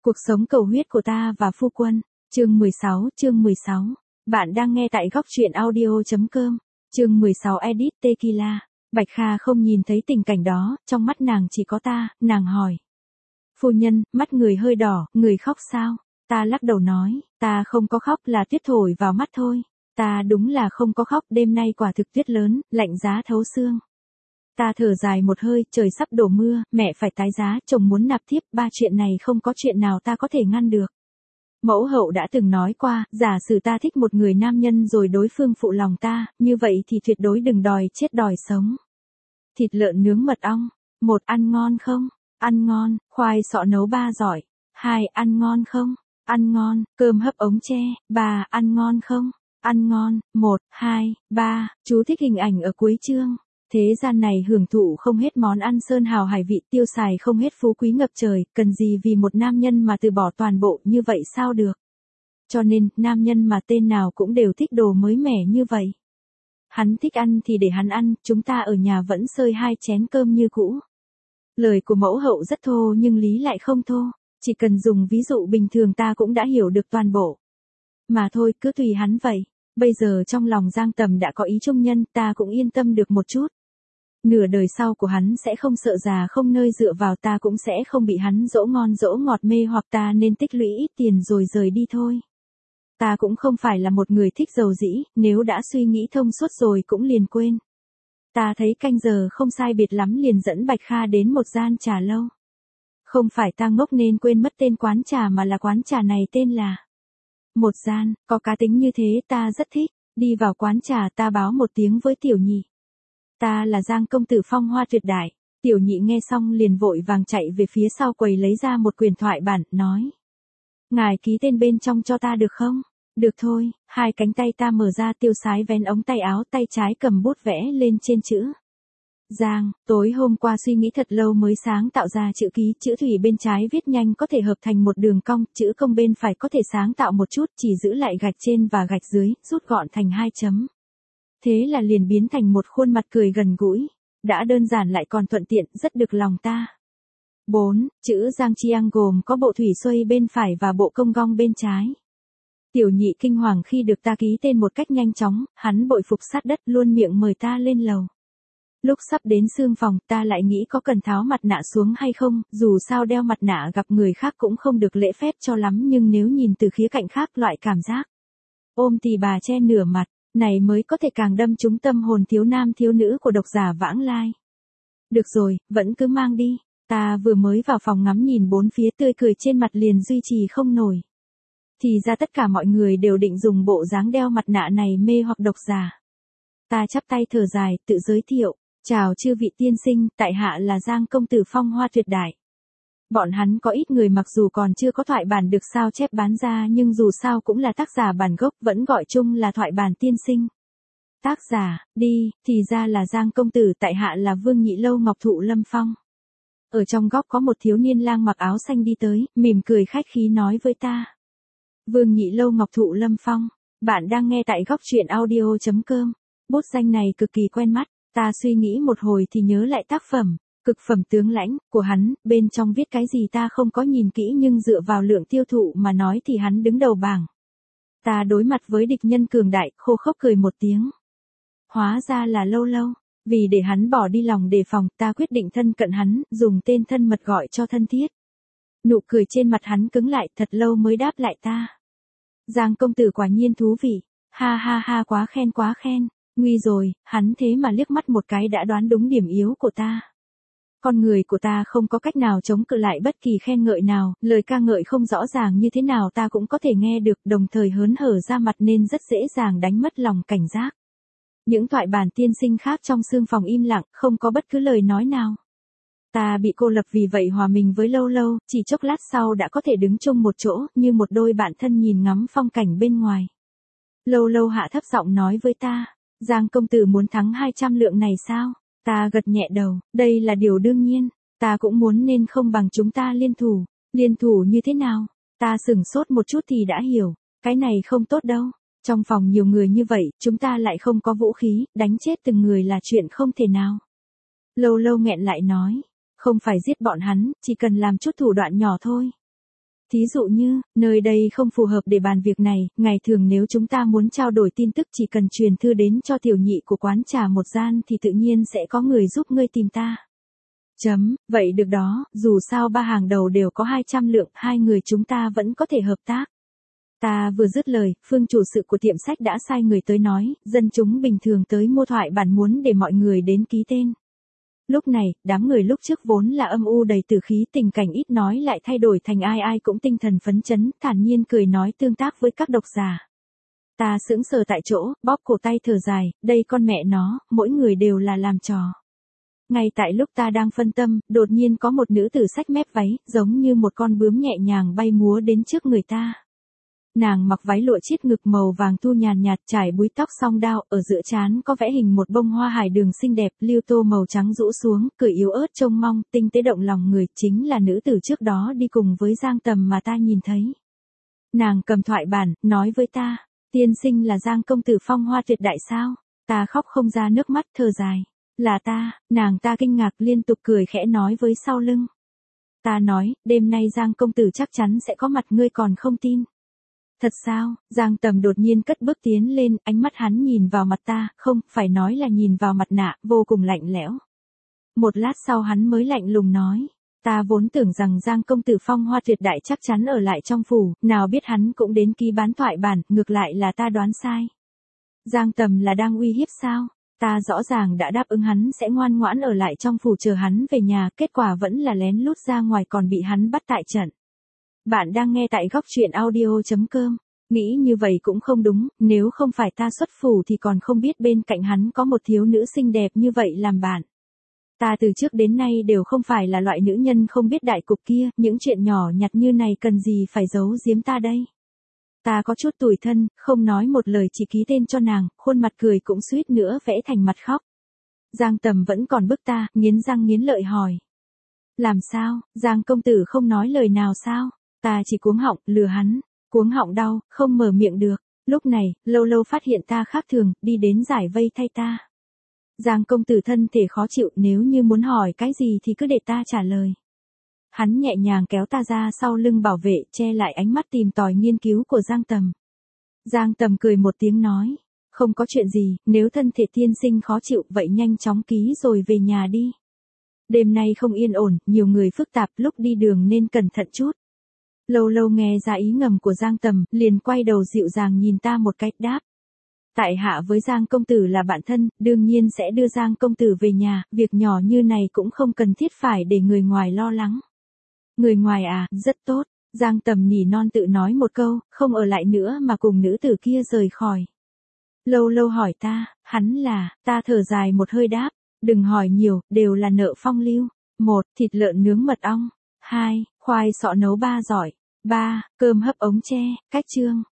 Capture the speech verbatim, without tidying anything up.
Cuộc sống cầu huyết của ta và phu quân. Chương mười sáu, chương mười sáu. Bạn đang nghe tại góc truyện audio chấm com. Chương mười sáu Edit Tequila. Bạch Kha không nhìn thấy tình cảnh đó, trong mắt nàng chỉ có ta, nàng hỏi. Phu nhân, mắt người hơi đỏ, người khóc sao? Ta lắc đầu nói, ta không có khóc, là tuyết thổi vào mắt thôi. Ta đúng là không có khóc, đêm nay quả thực tuyết lớn, lạnh giá thấu xương. Ta thở dài một hơi, trời sắp đổ mưa, mẹ phải tái giá, chồng muốn nạp thiếp, ba chuyện này không có chuyện nào ta có thể ngăn được. Mẫu hậu đã từng nói qua, giả sử ta thích một người nam nhân rồi đối phương phụ lòng ta, như vậy thì tuyệt đối đừng đòi chết đòi sống. Thịt lợn nướng mật ong. Một, ăn ngon không? Ăn ngon. Khoai sọ nấu ba giỏi. Hai, ăn ngon không? Ăn ngon. Cơm hấp ống tre. Ba, ăn ngon không? Ăn ngon. Một, hai, ba. Chú thích hình ảnh ở cuối chương. Thế gian này hưởng thụ không hết món ăn sơn hào hải vị, tiêu xài không hết phú quý ngập trời, cần gì vì một nam nhân mà từ bỏ toàn bộ, như vậy sao được? Cho nên, nam nhân mà tên nào cũng đều thích đồ mới mẻ như vậy. Hắn thích ăn thì để hắn ăn, chúng ta ở nhà vẫn xơi hai chén cơm như cũ. Lời của mẫu hậu rất thô nhưng lý lại không thô, chỉ cần dùng ví dụ bình thường ta cũng đã hiểu được toàn bộ. Mà thôi, cứ tùy hắn vậy. Bây giờ trong lòng Giang Tầm đã có ý trung nhân, ta cũng yên tâm được một chút. Nửa đời sau của hắn sẽ không sợ già không nơi dựa vào, ta cũng sẽ không bị hắn dỗ ngon dỗ ngọt mê hoặc, ta nên tích lũy ít tiền rồi rời đi thôi. Ta cũng không phải là một người thích giàu dĩ, nếu đã suy nghĩ thông suốt rồi cũng liền quên. Ta thấy canh giờ không sai biệt lắm liền dẫn Bạch Kha đến một gian trà lâu. Không phải ta ngốc nên quên mất tên quán trà mà là quán trà này tên là Một Gian, có cá tính như thế ta rất thích. Đi vào quán trà ta báo một tiếng với tiểu nhị. Ta là Giang công tử phong hoa tuyệt đại. Tiểu nhị nghe xong liền vội vàng chạy về phía sau quầy lấy ra một quyển thoại bản, nói. Ngài ký tên bên trong cho ta được không? Được thôi. Hai cánh tay ta mở ra, tiêu sái vén ống tay áo, tay trái cầm bút vẽ lên trên chữ. Giang, tối hôm qua suy nghĩ thật lâu mới sáng tạo ra chữ ký, chữ thủy bên trái viết nhanh có thể hợp thành một đường cong, chữ công bên phải có thể sáng tạo một chút, chỉ giữ lại gạch trên và gạch dưới, rút gọn thành hai chấm. Thế là liền biến thành một khuôn mặt cười gần gũi, đã đơn giản lại còn thuận tiện, rất được lòng ta. bốn. Chữ Giang Chiang gồm có bộ thủy xuôi bên phải và bộ công gong bên trái. Tiểu nhị kinh hoàng khi được ta ký tên một cách nhanh chóng, hắn bội phục sát đất luôn miệng mời ta lên lầu. Lúc sắp đến sương phòng, ta lại nghĩ có cần tháo mặt nạ xuống hay không, dù sao đeo mặt nạ gặp người khác cũng không được lễ phép cho lắm, nhưng nếu nhìn từ khía cạnh khác loại cảm giác ôm tì bà che nửa mặt, này mới có thể càng đâm trúng tâm hồn thiếu nam thiếu nữ của độc giả vãng lai. Được rồi, vẫn cứ mang đi. Ta vừa mới vào phòng ngắm nhìn bốn phía, tươi cười trên mặt liền duy trì không nổi. Thì ra tất cả mọi người đều định dùng bộ dáng đeo mặt nạ này mê hoặc độc giả. Ta chắp tay thở dài, tự giới thiệu. Chào chư vị tiên sinh, tại hạ là Giang công tử phong hoa tuyệt đại. Bọn hắn có ít người mặc dù còn chưa có thoại bản được sao chép bán ra, nhưng dù sao cũng là tác giả bản gốc, vẫn gọi chung là thoại bản tiên sinh. Tác giả, đi, thì ra là Giang công tử, tại hạ là Vương Nhị Lâu Ngọc Thụ Lâm Phong. Ở trong góc có một thiếu niên lang mặc áo xanh đi tới, mỉm cười khách khí nói với ta. Vương Nhị Lâu Ngọc Thụ Lâm Phong, bạn đang nghe tại góc truyện audio chấm com. Bút danh này cực kỳ quen mắt, ta suy nghĩ một hồi thì nhớ lại tác phẩm Cực phẩm tướng lãnh của hắn, bên trong viết cái gì ta không có nhìn kỹ, nhưng dựa vào lượng tiêu thụ mà nói thì hắn đứng đầu bảng. Ta đối mặt với địch nhân cường đại, khô khốc cười một tiếng. Hóa ra là Lâu Lâu. Vì để hắn bỏ đi lòng đề phòng, ta quyết định thân cận hắn, dùng tên thân mật gọi cho thân thiết. Nụ cười trên mặt hắn cứng lại, thật lâu mới đáp lại ta. Giang công tử quả nhiên thú vị. Ha ha ha, quá khen quá khen. Nguy rồi, hắn thế mà liếc mắt một cái đã đoán đúng điểm yếu của ta. Con người của ta không có cách nào chống cự lại bất kỳ khen ngợi nào, lời ca ngợi không rõ ràng như thế nào ta cũng có thể nghe được, đồng thời hớn hở ra mặt nên rất dễ dàng đánh mất lòng cảnh giác. Những thoại bản tiên sinh khác trong sương phòng im lặng, không có bất cứ lời nói nào. Ta bị cô lập, vì vậy hòa mình với Lâu Lâu, chỉ chốc lát sau đã có thể đứng chung một chỗ, như một đôi bạn thân nhìn ngắm phong cảnh bên ngoài. Lâu Lâu hạ thấp giọng nói với ta, Giang công tử muốn thắng hai trăm lượng này sao? Ta gật nhẹ đầu, đây là điều đương nhiên, ta cũng muốn, nên không bằng chúng ta liên thủ. Liên thủ như thế nào? Ta sửng sốt một chút thì đã hiểu, cái này không tốt đâu. Trong phòng nhiều người như vậy, chúng ta lại không có vũ khí, đánh chết từng người là chuyện không thể nào. Lâu Lâu nghẹn lại nói, không phải giết bọn hắn, chỉ cần làm chút thủ đoạn nhỏ thôi. Thí dụ như, nơi đây không phù hợp để bàn việc này, ngày thường nếu chúng ta muốn trao đổi tin tức chỉ cần truyền thư đến cho tiểu nhị của quán trà một gian thì tự nhiên sẽ có người giúp ngươi tìm ta. Chấm, vậy được đó, dù sao ba hàng đầu đều có hai trăm lượng, hai người chúng ta vẫn có thể hợp tác. Ta vừa dứt lời, Phương chủ sự của tiệm sách đã sai người tới nói, dân chúng bình thường tới mua thoại bản muốn để mọi người đến ký tên. Lúc này, đám người lúc trước vốn là âm u đầy tử khí, tình cảnh ít nói lại thay đổi thành ai ai cũng tinh thần phấn chấn, thản nhiên cười nói tương tác với các độc giả. Ta sững sờ tại chỗ, bóp cổ tay thở dài, đây con mẹ nó, mỗi người đều là làm trò. Ngay tại lúc ta đang phân tâm, đột nhiên có một nữ tử xách mép váy, giống như một con bướm nhẹ nhàng bay múa đến trước người ta. Nàng mặc váy lụa chiết ngực màu vàng thu nhàn nhạt, trải búi tóc song đao, ở giữa trán có vẽ hình một bông hoa hải đường xinh đẹp, liêu tô màu trắng rũ xuống, cười yếu ớt trông mong, tinh tế động lòng người, chính là nữ tử trước đó đi cùng với Giang Tầm mà ta nhìn thấy. Nàng cầm thoại bản, nói với ta, tiên sinh là Giang công tử phong hoa tuyệt đại sao? Ta khóc không ra nước mắt, thở dài. Là ta, nàng ta kinh ngạc liên tục cười khẽ nói với sau lưng. Ta nói, đêm nay Giang công tử chắc chắn sẽ có mặt, ngươi còn không tin. Thật sao? Giang Tầm đột nhiên cất bước tiến lên, ánh mắt hắn nhìn vào mặt ta, không, phải nói là nhìn vào mặt nạ, vô cùng lạnh lẽo. Một lát sau hắn mới lạnh lùng nói, ta vốn tưởng rằng Giang công tử phong hoa tuyệt đại chắc chắn ở lại trong phủ, nào biết hắn cũng đến ký bán thoại bản, ngược lại là ta đoán sai. Giang Tầm là đang uy hiếp sao? Ta rõ ràng đã đáp ứng hắn sẽ ngoan ngoãn ở lại trong phủ chờ hắn về nhà, kết quả vẫn là lén lút ra ngoài còn bị hắn bắt tại trận. Bạn đang nghe tại góc truyện audio chấm com. Nghĩ như vậy cũng không đúng, nếu không phải ta xuất phủ thì còn không biết bên cạnh hắn có một thiếu nữ xinh đẹp như vậy làm bạn. Ta từ trước đến nay đều không phải là loại nữ nhân không biết đại cục kia, những chuyện nhỏ nhặt như này cần gì phải giấu giếm ta đây. Ta có chút tủi thân, không nói một lời chỉ ký tên cho nàng, khuôn mặt cười cũng suýt nữa vẽ thành mặt khóc. Giang Tầm vẫn còn bức ta, nghiến răng nghiến lợi hỏi. Làm sao, Giang công tử không nói lời nào sao? Ta chỉ cuống họng, lừa hắn, cuống họng đau, không mở miệng được. Lúc này, Lâu Lâu phát hiện ta khác thường, đi đến giải vây thay ta. Giang công tử thân thể khó chịu, nếu như muốn hỏi cái gì thì cứ để ta trả lời. Hắn nhẹ nhàng kéo ta ra sau lưng bảo vệ, che lại ánh mắt tìm tòi nghiên cứu của Giang Tầm. Giang Tầm cười một tiếng nói, không có chuyện gì, nếu thân thể tiên sinh khó chịu vậy nhanh chóng ký rồi về nhà đi. Đêm nay không yên ổn, nhiều người phức tạp, lúc đi đường nên cẩn thận chút. Lâu Lâu nghe ra ý ngầm của Giang Tầm, liền quay đầu dịu dàng nhìn ta một cách đáp. Tại hạ với Giang công tử là bạn thân, đương nhiên sẽ đưa Giang công tử về nhà, việc nhỏ như này cũng không cần thiết phải để người ngoài lo lắng. Người ngoài à, rất tốt. Giang Tầm nhỉ non tự nói một câu, không ở lại nữa mà cùng nữ tử kia rời khỏi. Lâu Lâu hỏi ta, hắn là, ta thở dài một hơi đáp, đừng hỏi nhiều, đều là nợ phong lưu. Một, thịt lợn nướng mật ong. Hai, khoai sọ nấu ba giỏi. Ba, cơm hấp ống tre, cách chương.